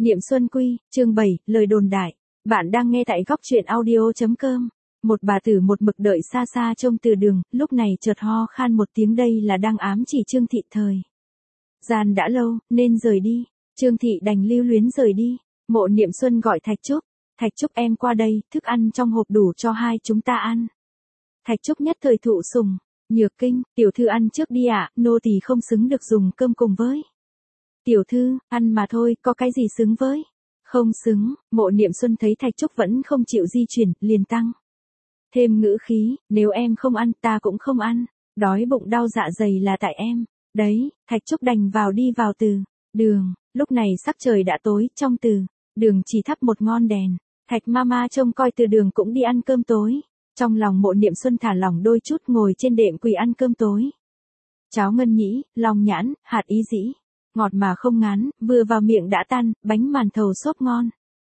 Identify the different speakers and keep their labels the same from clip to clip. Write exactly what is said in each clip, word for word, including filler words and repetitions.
Speaker 1: Niệm Xuân Quy, chương bảy, lời đồn đại. Bạn đang nghe tại góc truyện audio chấm com. Một bà tử một mực đợi xa xa trông từ đường, lúc này chợt ho khan một tiếng, đây là đang ám chỉ Trương Thị thời gian đã lâu, nên rời đi. Trương Thị đành lưu luyến rời đi. Mộ Niệm Xuân gọi Thạch Trúc. Thạch Trúc em qua đây, thức ăn trong hộp đủ cho hai chúng ta ăn. Thạch Trúc nhất thời thụ sủng. Nhược Kinh, tiểu thư ăn trước đi ạ, nô tỳ không xứng được dùng cơm cùng với. Tiểu thư, ăn mà thôi, có cái gì xứng với? Không xứng. Mộ Niệm Xuân thấy Thạch Trúc vẫn không chịu di chuyển, liền tăng thêm ngữ khí, nếu em không ăn, ta cũng không ăn. Đói bụng đau dạ dày là tại em. Đấy, Thạch Trúc đành vào đi vào từ đường. Lúc này sắc trời đã tối, trong từ đường chỉ thắp một ngọn đèn. Thạch Mama trông coi từ đường cũng đi ăn cơm tối. Trong lòng Mộ Niệm Xuân thả lỏng đôi chút, ngồi trên đệm quỳ ăn cơm tối. Cháo ngân nhĩ, long nhãn, hạt ý dĩ. Ngọt mà không ngán, vừa vào miệng đã tan, bánh màn thầu xốp ngon.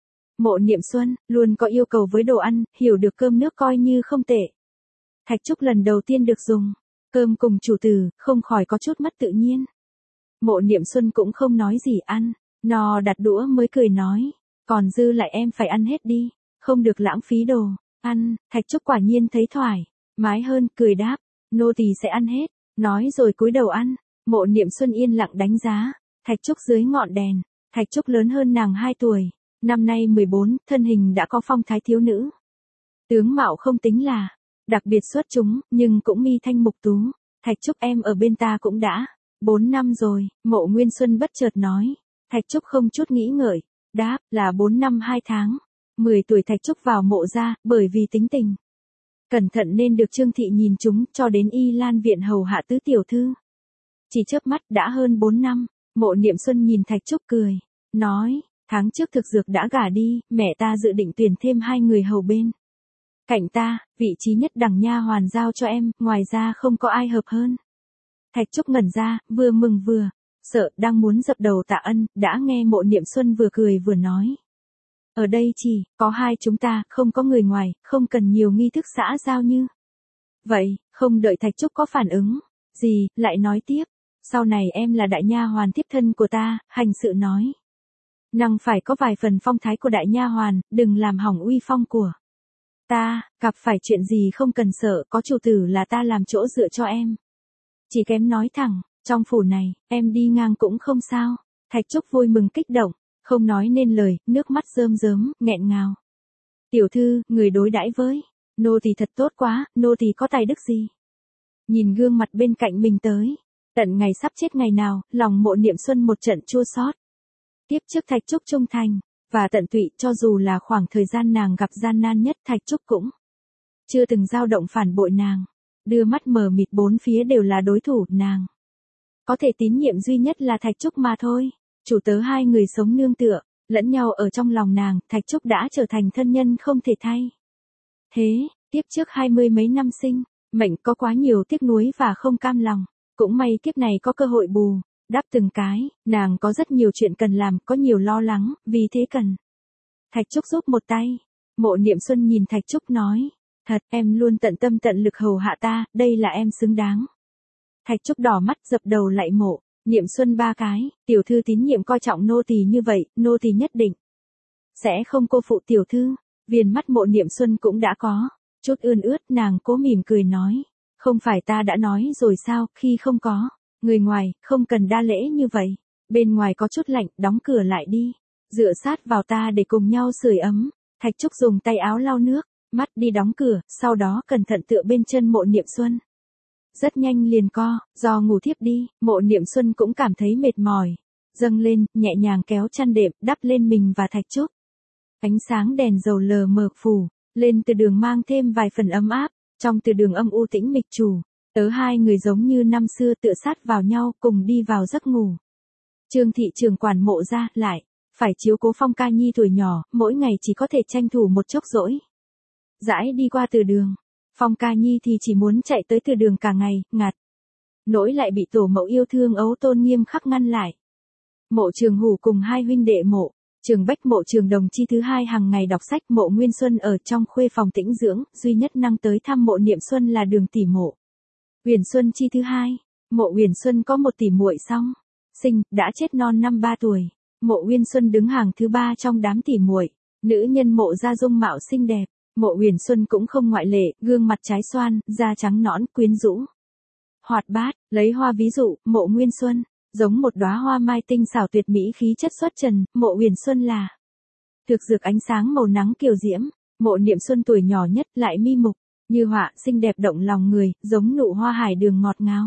Speaker 1: Mộ Niệm Xuân luôn có yêu cầu với đồ ăn, hiểu được cơm nước coi như không tệ. Thạch Trúc lần đầu tiên được dùng cơm cùng chủ tử, không khỏi có chút mất tự nhiên. Mộ Niệm Xuân cũng không nói gì, ăn no đặt đũa mới cười nói, còn dư lại em phải ăn hết đi, không được lãng phí đồ ăn. Thạch Trúc quả nhiên thấy thoải mái hơn, cười đáp, nô tỳ sẽ ăn hết, nói rồi cúi đầu ăn. Mộ Niệm Xuân yên lặng đánh giá Thạch Trúc dưới ngọn đèn. Thạch Trúc lớn hơn nàng hai tuổi, năm nay mười bốn, thân hình đã có phong thái thiếu nữ. Tướng mạo không tính là đặc biệt xuất chúng, nhưng cũng mi thanh mục tú. Thạch Trúc em ở bên ta cũng đã bốn năm rồi. Mộ Nguyên Xuân bất chợt nói. Thạch Trúc không chút nghĩ ngợi, đáp là bốn năm hai tháng. mười tuổi Thạch Trúc vào mộ ra, bởi vì tính tình cẩn thận nên được Trương Thị nhìn chúng, cho đến Y Lan viện hầu hạ tứ tiểu thư. Chỉ chớp mắt đã hơn bốn năm. Mộ Niệm Xuân nhìn Thạch Trúc cười, nói, tháng trước thực dược đã gả đi, mẹ ta dự định tuyển thêm hai người hầu bên cạnh ta, vị trí nhất đẳng nha hoàn giao cho em, ngoài ra không có ai hợp hơn. Thạch Trúc ngẩn ra, vừa mừng vừa sợ, đang muốn dập đầu tạ ân, đã nghe Mộ Niệm Xuân vừa cười vừa nói. Ở đây chỉ có hai chúng ta, không có người ngoài, không cần nhiều nghi thức xã giao như vậy. Không đợi Thạch Trúc có phản ứng gì, lại nói tiếp, sau này em là đại nha hoàn thiếp thân của ta, hành sự nói năng phải có vài phần phong thái của đại nha hoàn, đừng làm hỏng uy phong của ta, gặp phải chuyện gì không cần sợ, có chủ tử là ta làm chỗ dựa cho em. Chỉ kém nói thẳng, trong phủ này, em đi ngang cũng không sao. Thạch Trúc vui mừng kích động, không nói nên lời, nước mắt rơm rớm, nghẹn ngào. Tiểu thư, người đối đãi với nô tỳ thật tốt quá, nô tỳ có tài đức gì? Nhìn gương mặt bên cạnh mình tới tận ngày sắp chết ngày nào, lòng Mộ Niệm Xuân một trận chua xót. Tiếp trước Thạch Trúc trung thành và tận tụy, cho dù là khoảng thời gian nàng gặp gian nan nhất, Thạch Trúc cũng chưa từng dao động phản bội nàng. Đưa mắt mờ mịt bốn phía đều là đối thủ, nàng có thể tín nhiệm duy nhất là Thạch Trúc mà thôi. Chủ tớ hai người sống nương tựa lẫn nhau ở trong lòng nàng, Thạch Trúc đã trở thành thân nhân không thể thay thế. Tiếp trước hai mươi mấy năm sinh mệnh, có quá nhiều tiếc nuối và không cam lòng. Cũng may kiếp này có cơ hội bù đắp từng cái, nàng có rất nhiều chuyện cần làm, có nhiều lo lắng, vì thế cần Thạch Trúc giúp một tay. Mộ Niệm Xuân nhìn Thạch Trúc nói, thật, em luôn tận tâm tận lực hầu hạ ta, đây là em xứng đáng. Thạch Trúc đỏ mắt dập đầu lạy Mộ Niệm Xuân ba cái, tiểu thư tín nhiệm coi trọng nô tỳ như vậy, nô tỳ nhất định sẽ không cô phụ tiểu thư. Viền mắt Mộ Niệm Xuân cũng đã có chút ươn ướt, nàng cố mỉm cười nói, không phải ta đã nói rồi sao, khi không có người ngoài, không cần đa lễ như vậy. Bên ngoài có chút lạnh, đóng cửa lại đi, dựa sát vào ta để cùng nhau sưởi ấm. Thạch Trúc dùng tay áo lau nước mắt đi đóng cửa, sau đó cẩn thận tựa bên chân Mộ Niệm Xuân. Rất nhanh liền co, do ngủ thiếp đi. Mộ Niệm Xuân cũng cảm thấy mệt mỏi, dâng lên, nhẹ nhàng kéo chăn đệm, đắp lên mình và Thạch Trúc. Ánh sáng đèn dầu lờ mờ phủ lên từ đường, mang thêm vài phần ấm áp. Trong từ đường âm u tĩnh mịch, chủ tớ hai người giống như năm xưa tựa sát vào nhau, cùng đi vào giấc ngủ. Trương Thị trưởng quản Mộ ra, lại phải chiếu cố Phong Ca Nhi tuổi nhỏ, mỗi ngày chỉ có thể tranh thủ một chốc rỗi rãi đi qua từ đường. Phong Ca Nhi thì chỉ muốn chạy tới từ đường cả ngày, ngạt nỗi lại bị tổ mẫu yêu thương ấu tôn nghiêm khắc ngăn lại. Mộ Trường Hủ cùng hai huynh đệ Mộ Trường Bách, Mộ Trường Đồng chi thứ hai hàng ngày đọc sách. Mộ Nguyên Xuân ở trong khuê phòng tĩnh dưỡng, duy nhất năng tới thăm Mộ Niệm Xuân là Đường tỷ Mộ Uyển Xuân chi thứ hai. Mộ Uyển Xuân có một tỷ muội song sinh, đã chết non năm ba tuổi. Mộ Uyên Xuân đứng hàng thứ ba trong đám tỉ muội, nữ nhân Mộ gia dung mạo xinh đẹp, Mộ Uyển Xuân cũng không ngoại lệ, gương mặt trái xoan, da trắng nõn, quyến rũ. Hoạt bát, lấy hoa ví dụ, Mộ Nguyên Xuân, giống một đóa hoa mai tinh xảo tuyệt mỹ khí chất xuất trần, Mộ Uyển Xuân là thực dược ánh sáng màu nắng kiều diễm, Mộ Niệm Xuân tuổi nhỏ nhất lại mi mục, như họa, xinh đẹp động lòng người, giống nụ hoa hải đường ngọt ngào.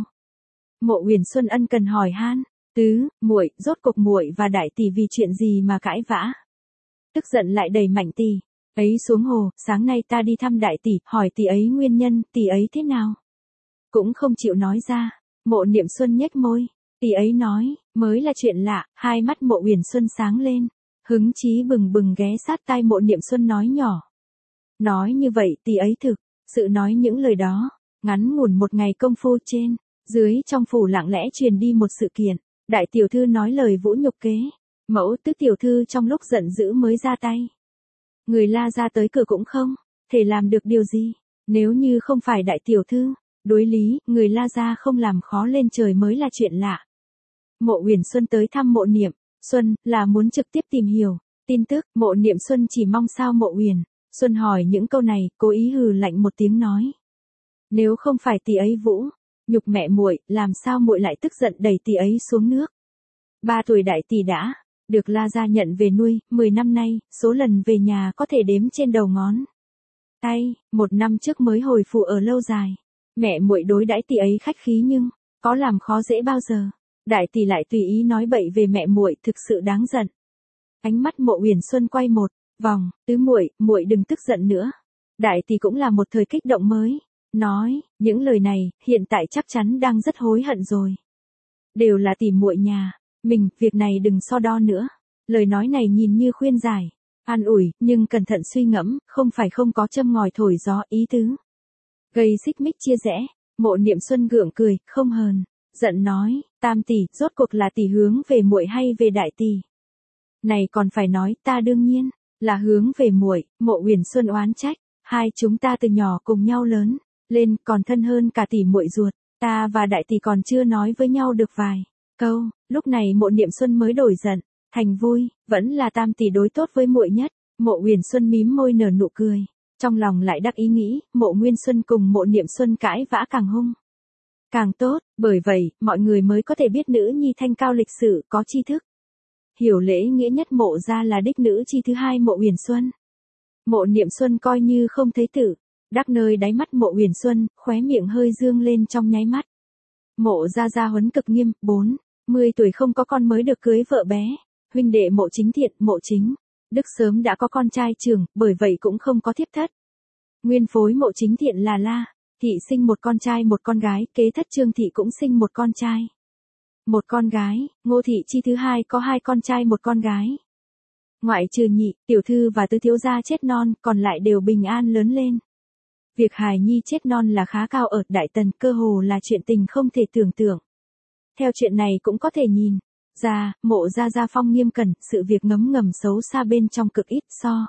Speaker 1: Mộ Uyển Xuân ân cần hỏi han, tứ, muội, rốt cuộc muội và đại tỷ vì chuyện gì mà cãi vã? Tức giận lại đẩy Mạnh tỷ ấy xuống hồ, sáng nay ta đi thăm đại tỷ, hỏi tỷ ấy nguyên nhân, tỷ ấy thế nào? Cũng không chịu nói ra. Mộ Niệm Xuân nhếch môi, tỷ ấy nói, mới là chuyện lạ, hai mắt Mộ Uyển Xuân sáng lên, hứng chí bừng bừng ghé sát tai Mộ Niệm Xuân nói nhỏ. Nói như vậy tỷ ấy thực sự nói những lời đó, ngắn ngủn một ngày công phu trên, dưới trong phủ lặng lẽ truyền đi một sự kiện, đại tiểu thư nói lời vũ nhục kế, mẫu tứ tiểu thư trong lúc giận dữ mới ra tay. Người La gia tới cửa cũng không thể làm được điều gì, nếu như không phải đại tiểu thư, đối lý, người La gia không làm khó lên trời mới là chuyện lạ. Mộ Uyển Xuân tới thăm Mộ Niệm Xuân là muốn trực tiếp tìm hiểu tin tức, Mộ Niệm Xuân chỉ mong sao Mộ Uyển Xuân hỏi những câu này, cố ý hừ lạnh một tiếng nói: "Nếu không phải tỷ ấy vũ nhục mẹ muội, làm sao muội lại tức giận đẩy tỷ ấy xuống nước?" Ba tuổi đại tỷ đã được La gia nhận về nuôi, mười năm nay, số lần về nhà có thể đếm trên đầu ngón tay, một năm trước mới hồi phủ ở lâu dài. Mẹ muội đối đãi tỷ ấy khách khí nhưng có làm khó dễ bao giờ. Đại tỷ lại tùy ý nói bậy về mẹ muội, thực sự đáng giận. Ánh mắt Mộ Uyển Xuân quay một vòng, "Tứ muội, muội đừng tức giận nữa." Đại tỷ cũng là một thời kích động mới nói, những lời này, hiện tại chắc chắn đang rất hối hận rồi. Đều là tỷ muội nhà mình, việc này đừng so đo nữa. Lời nói này nhìn như khuyên giải, an ủi, nhưng cẩn thận suy ngẫm, không phải không có châm ngòi thổi gió ý tứ. Gây xích mích chia rẽ, Mộ Niệm Xuân gượng cười, không hờn giận nói, "Tam tỷ, rốt cuộc là tỷ hướng về muội hay về đại tỷ?" Này còn phải nói, ta đương nhiên là hướng về muội. Mộ Uyển Xuân oán trách, hai chúng ta từ nhỏ cùng nhau lớn lên, còn thân hơn cả tỷ muội ruột, ta và đại tỷ còn chưa nói với nhau được vài câu. Lúc này Mộ Niệm Xuân mới đổi giận thành vui, vẫn là tam tỷ đối tốt với muội nhất. Mộ Uyển Xuân mím môi nở nụ cười, trong lòng lại đắc ý nghĩ, Mộ Nguyên Xuân cùng Mộ Niệm Xuân cãi vã càng hung càng tốt, bởi vậy, mọi người mới có thể biết nữ nhi thanh cao lịch sự, có tri thức. Hiểu lễ nghĩa nhất Mộ gia là đích nữ chi thứ hai Mộ Uyển Xuân. Mộ Niệm Xuân coi như không thấy tử đắc nơi đáy mắt Mộ Uyển Xuân, khóe miệng hơi dương lên trong nháy mắt. Mộ gia gia huấn cực nghiêm, bốn mươi tuổi không có con mới được cưới vợ bé. Huynh đệ Mộ Chính Thiện, Mộ Chính Đức sớm đã có con trai trưởng, bởi vậy cũng không có thiếp thất. Nguyên phối Mộ Chính Thiện là La thị sinh một con trai một con gái, kế thất Trương thị cũng sinh một con trai một con gái, Ngô thị chi thứ hai có hai con trai một con gái. Ngoại trừ nhị tiểu thư và tứ thiếu gia chết non, còn lại đều bình an lớn lên. Việc hài nhi chết non là khá cao ở Đại Tần, cơ hồ là chuyện tình không thể tưởng tượng. Theo chuyện này cũng có thể nhìn ra, Mộ gia gia phong nghiêm cẩn, sự việc ngấm ngầm xấu xa bên trong cực ít so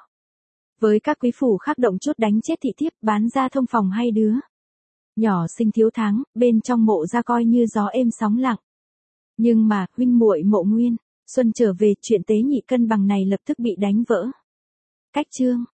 Speaker 1: với các quý phủ khác động chút đánh chết thị thiếp, bán ra thông phòng hay đứa nhỏ sinh thiếu tháng, bên trong Mộ gia coi như gió êm sóng lặng. Nhưng mà, huynh muội Mộ Nguyên Xuân trở về, chuyện tế nhị cân bằng này lập tức bị đánh vỡ. Cách chương